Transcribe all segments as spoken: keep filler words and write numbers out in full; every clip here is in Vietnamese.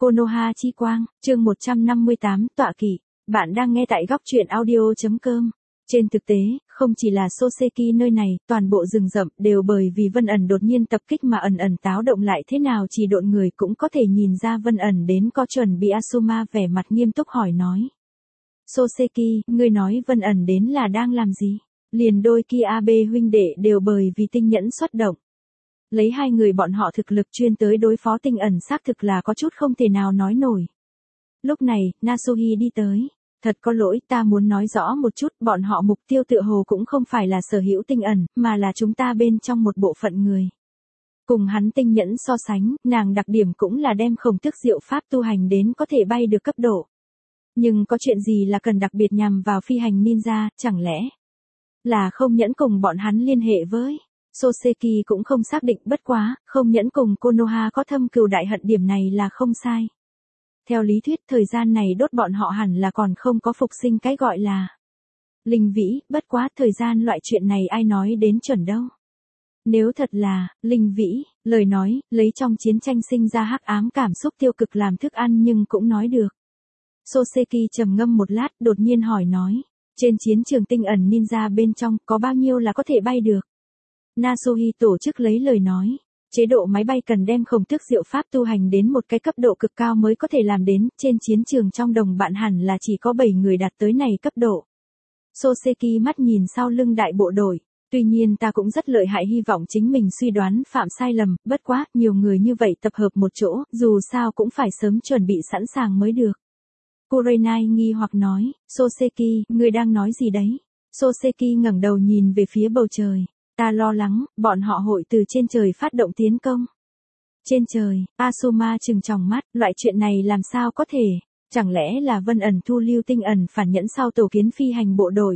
Konoha chi quang, chương một trăm năm mươi tám, tọa kỵ. Bạn đang nghe tại góc truyện audio.com. Trên thực tế, không chỉ là Soseki nơi này, toàn bộ rừng rậm đều bởi vì Vân ẩn đột nhiên tập kích mà ẩn ẩn táo động lại thế nào chỉ độn người cũng có thể nhìn ra Vân ẩn đến có chuẩn bị. Asuma vẻ mặt nghiêm túc hỏi nói. Soseki, ngươi nói Vân ẩn đến là đang làm gì? Liền đôi kia Abe huynh đệ đều bởi vì tinh nhẫn xuất động. Lấy hai người bọn họ thực lực chuyên tới đối phó tinh ẩn xác thực là có chút không thể nào nói nổi. Lúc này, Nasuhi đi tới. Thật có lỗi, ta muốn nói rõ một chút, bọn họ mục tiêu tựa hồ cũng không phải là sở hữu tinh ẩn, mà là chúng ta bên trong một bộ phận người. Cùng hắn tinh nhẫn so sánh, nàng đặc điểm cũng là đem khổng tước diệu pháp tu hành đến có thể bay được cấp độ. Nhưng có chuyện gì là cần đặc biệt nhằm vào phi hành ninja, chẳng lẽ là không nhẫn cùng bọn hắn liên hệ với? Soseki cũng không xác định, bất quá, không nhẫn cùng Konoha có thâm cừu đại hận, điểm này là không sai. Theo lý thuyết thời gian này đốt bọn họ hẳn là còn không có phục sinh cái gọi là linh vĩ, bất quá thời gian loại chuyện này ai nói đến chuẩn đâu. Nếu thật là linh vĩ, lời nói, lấy trong chiến tranh sinh ra hắc ám cảm xúc tiêu cực làm thức ăn nhưng cũng nói được. Soseki trầm ngâm một lát, đột nhiên hỏi nói, trên chiến trường tinh ẩn ninja bên trong có bao nhiêu là có thể bay được? Nasuhi tổ chức lấy lời nói, chế độ máy bay cần đem khổng tước diệu pháp tu hành đến một cái cấp độ cực cao mới có thể làm đến, trên chiến trường trong đồng bạn hẳn là chỉ có bảy người đạt tới này cấp độ. Soseki mắt nhìn sau lưng đại bộ đội, tuy nhiên ta cũng rất lợi hại, hy vọng chính mình suy đoán phạm sai lầm, bất quá, nhiều người như vậy tập hợp một chỗ, dù sao cũng phải sớm chuẩn bị sẵn sàng mới được. Kurenai nghi hoặc nói, Soseki, ngươi đang nói gì đấy? Soseki ngẩng đầu nhìn về phía bầu trời. Ta lo lắng, bọn họ hội từ trên trời phát động tiến công. Trên trời, Asuma trừng tròng mắt, loại chuyện này làm sao có thể? Chẳng lẽ là Vân ẩn thu lưu tinh ẩn phản nhẫn sau tổ kiến phi hành bộ đội?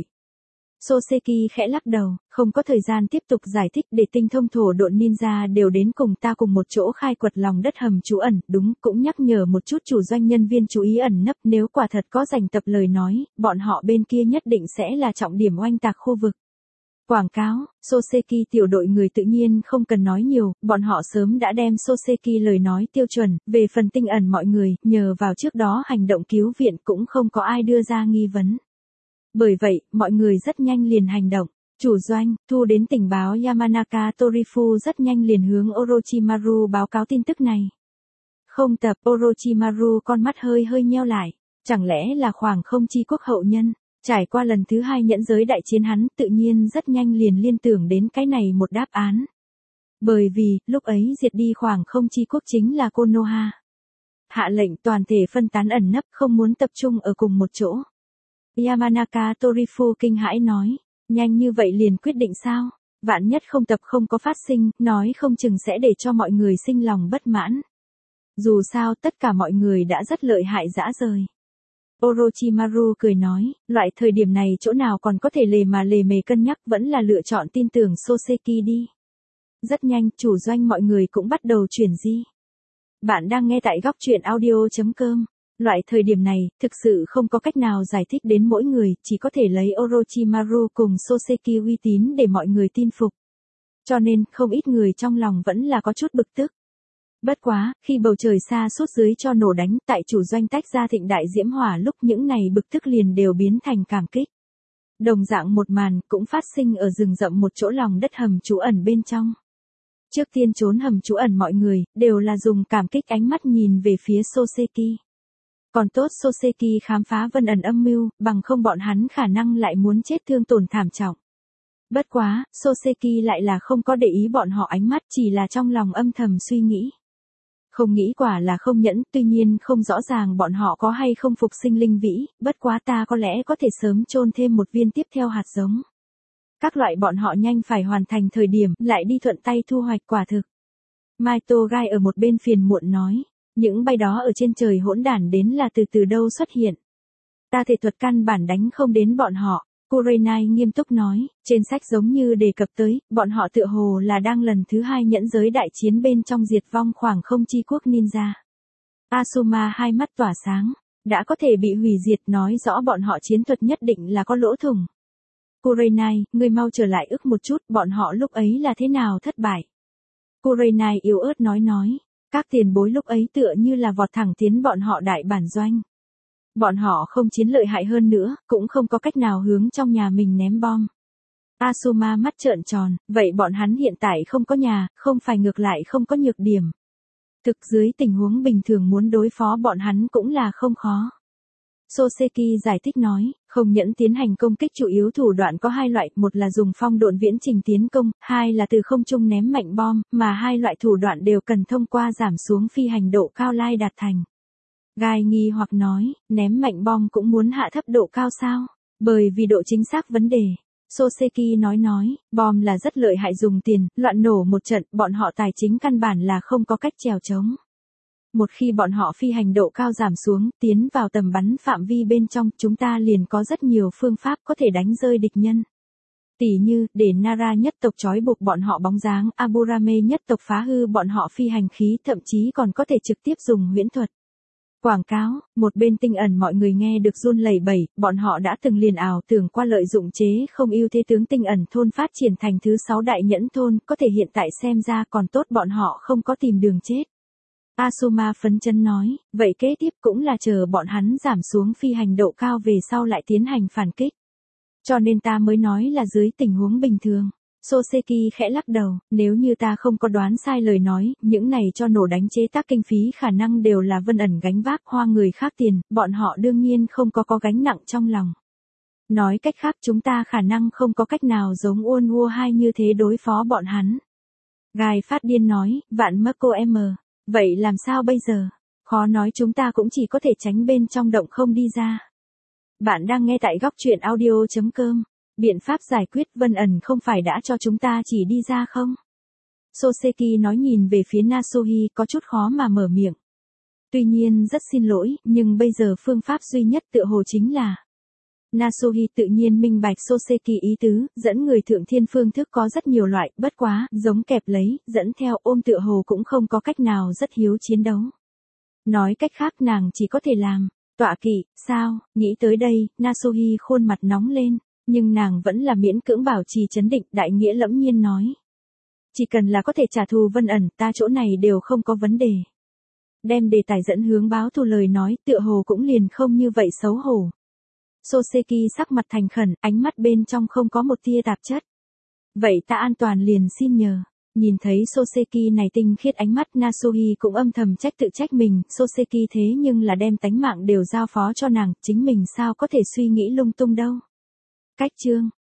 Soseki khẽ lắc đầu, không có thời gian tiếp tục giải thích, để tinh thông thổ độn ninja đều đến cùng ta cùng một chỗ khai quật lòng đất hầm trú ẩn, đúng, cũng nhắc nhở một chút chủ doanh nhân viên chú ý ẩn nấp, nếu quả thật có dành tập lời nói, bọn họ bên kia nhất định sẽ là trọng điểm oanh tạc khu vực. Quảng cáo, Soseki tiểu đội người tự nhiên không cần nói nhiều, bọn họ sớm đã đem Soseki lời nói tiêu chuẩn, về phần tinh ẩn mọi người, nhờ vào trước đó hành động cứu viện cũng không có ai đưa ra nghi vấn. Bởi vậy, mọi người rất nhanh liền hành động. Chủ doanh, thu đến tình báo Yamanaka Torifu rất nhanh liền hướng Orochimaru báo cáo tin tức này. Không tập, Orochimaru con mắt hơi hơi nheo lại, chẳng lẽ là khoảng không chi quốc hậu nhân? Trải qua lần thứ hai nhẫn giới đại chiến hắn tự nhiên rất nhanh liền liên tưởng đến cái này một đáp án. Bởi vì, lúc ấy diệt đi khoảng không chi quốc chính là Konoha. Hạ lệnh toàn thể phân tán ẩn nấp, không muốn tập trung ở cùng một chỗ. Yamanaka Torifu kinh hãi nói, nhanh như vậy liền quyết định sao? Vạn nhất không tập không có phát sinh, nói không chừng sẽ để cho mọi người sinh lòng bất mãn. Dù sao tất cả mọi người đã rất lợi hại dã rời. Orochimaru cười nói, loại thời điểm này chỗ nào còn có thể lề mà lề mề cân nhắc, vẫn là lựa chọn tin tưởng Soseki đi. Rất nhanh, chủ doanh mọi người cũng bắt đầu chuyển di. Bạn đang nghe tại góc truyện audio.com. Loại thời điểm này, thực sự không có cách nào giải thích đến mỗi người, chỉ có thể lấy Orochimaru cùng Soseki uy tín để mọi người tin phục. Cho nên, không ít người trong lòng vẫn là có chút bực tức. Bất quá, khi bầu trời xa suốt dưới cho nổ đánh, tại chủ doanh tách ra thịnh đại diễm hỏa, lúc những này bực tức liền đều biến thành cảm kích. Đồng dạng một màn cũng phát sinh ở rừng rậm một chỗ lòng đất hầm trú ẩn bên trong. Trước tiên trốn hầm trú ẩn mọi người, đều là dùng cảm kích ánh mắt nhìn về phía Soseki. Còn tốt Soseki khám phá Vân ẩn âm mưu, bằng không bọn hắn khả năng lại muốn chết thương tổn thảm trọng. Bất quá, Soseki lại là không có để ý bọn họ ánh mắt, chỉ là trong lòng âm thầm suy nghĩ. Không nghĩ quả là không nhẫn, tuy nhiên không rõ ràng bọn họ có hay không phục sinh linh vĩ, bất quá ta có lẽ có thể sớm chôn thêm một viên tiếp theo hạt giống. Các loại bọn họ nhanh phải hoàn thành thời điểm, lại đi thuận tay thu hoạch quả thực. Maito Gai ở một bên phiền muộn nói, những bay đó ở trên trời hỗn đản đến là từ từ đâu xuất hiện. Ta thể thuật căn bản đánh không đến bọn họ. Kurenai nghiêm túc nói, trên sách giống như đề cập tới, bọn họ tựa hồ là đang lần thứ hai nhẫn giới đại chiến bên trong diệt vong khoảng không chi quốc ninja. Asuma hai mắt tỏa sáng, đã có thể bị hủy diệt nói rõ bọn họ chiến thuật nhất định là có lỗ thủng. Kurenai, ngươi mau trở lại ức một chút, bọn họ lúc ấy là thế nào thất bại. Kurenai yếu ớt nói nói, Các tiền bối lúc ấy tựa như là vọt thẳng tiến bọn họ đại bản doanh. Bọn họ không chiến lợi hại hơn nữa, cũng không có cách nào hướng trong nhà mình ném bom. Asuma mắt trợn tròn, vậy bọn hắn hiện tại không có nhà, không phải ngược lại không có nhược điểm. Thực dưới tình huống bình thường muốn đối phó bọn hắn cũng là không khó. Soseki giải thích nói, không nhẫn tiến hành công kích chủ yếu thủ đoạn có hai loại, một là dùng phong độn viễn trình tiến công, hai là từ không trung ném mạnh bom, mà hai loại thủ đoạn đều cần thông qua giảm xuống phi hành độ cao lai đạt thành. Gai nghi hoặc nói, ném mạnh bom cũng muốn hạ thấp độ cao sao? Bởi vì độ chính xác vấn đề. Soseki nói nói, bom là rất lợi hại dùng tiền, loạn nổ một trận, bọn họ tài chính căn bản là không có cách trèo trống. Một khi bọn họ phi hành độ cao giảm xuống, tiến vào tầm bắn phạm vi bên trong, chúng ta liền có rất nhiều phương pháp có thể đánh rơi địch nhân. Tỷ như, để Nara nhất tộc trói buộc bọn họ bóng dáng, Aburame nhất tộc phá hư bọn họ phi hành khí, thậm chí còn có thể trực tiếp dùng huyễn thuật. Quảng cáo, một bên tinh ẩn mọi người nghe được run lẩy bẩy, bọn họ đã từng liền ảo tưởng qua lợi dụng chế không ưu thế tướng tinh ẩn thôn phát triển thành thứ sáu đại nhẫn thôn, có thể hiện tại xem ra còn tốt bọn họ không có tìm đường chết. Asuma phấn chấn nói, vậy kế tiếp cũng là chờ bọn hắn giảm xuống phi hành độ cao về sau lại tiến hành phản kích. Cho nên ta mới nói là dưới tình huống bình thường. Soseki khẽ lắc đầu, nếu như ta không có đoán sai lời nói, những này cho nổ đánh chế tác kinh phí khả năng đều là Vân ẩn gánh vác hoa người khác tiền, bọn họ đương nhiên không có có gánh nặng trong lòng. Nói cách khác chúng ta khả năng không có cách nào giống Uôn Hua hai như thế đối phó bọn hắn. Gai phát điên nói, vạn mất cô em. Vậy làm sao bây giờ? Khó nói chúng ta cũng chỉ có thể tránh bên trong động không đi ra. Bạn đang nghe tại góc truyện audio chấm com. Biện pháp giải quyết Vân ẩn không phải đã cho chúng ta chỉ đi ra không? Soseki nói nhìn về phía Nasuhi có chút khó mà mở miệng. Tuy nhiên rất xin lỗi, nhưng bây giờ phương pháp duy nhất tựa hồ chính là. Nasuhi tự nhiên minh bạch Soseki ý tứ, dẫn người thượng thiên phương thức có rất nhiều loại, bất quá, giống kẹp lấy, dẫn theo ôm tựa hồ cũng không có cách nào rất hiếu chiến đấu. Nói cách khác nàng chỉ có thể làm, tọa kỵ, sao, nghĩ tới đây, Nasuhi khuôn mặt nóng lên. Nhưng nàng vẫn là miễn cưỡng bảo trì trấn định, đại nghĩa lẫm nhiên nói. Chỉ cần là có thể trả thù Vân ẩn, ta chỗ này đều không có vấn đề. Đem đề tài dẫn hướng báo thù lời nói, tựa hồ cũng liền không như vậy xấu hổ. Soseki sắc mặt thành khẩn, ánh mắt bên trong không có một tia tạp chất. Vậy ta an toàn liền xin nhờ. Nhìn thấy Soseki này tinh khiết ánh mắt, Nasuhi cũng âm thầm trách tự trách mình, Soseki thế nhưng là đem tánh mạng đều giao phó cho nàng, chính mình sao có thể suy nghĩ lung tung đâu. Cách chương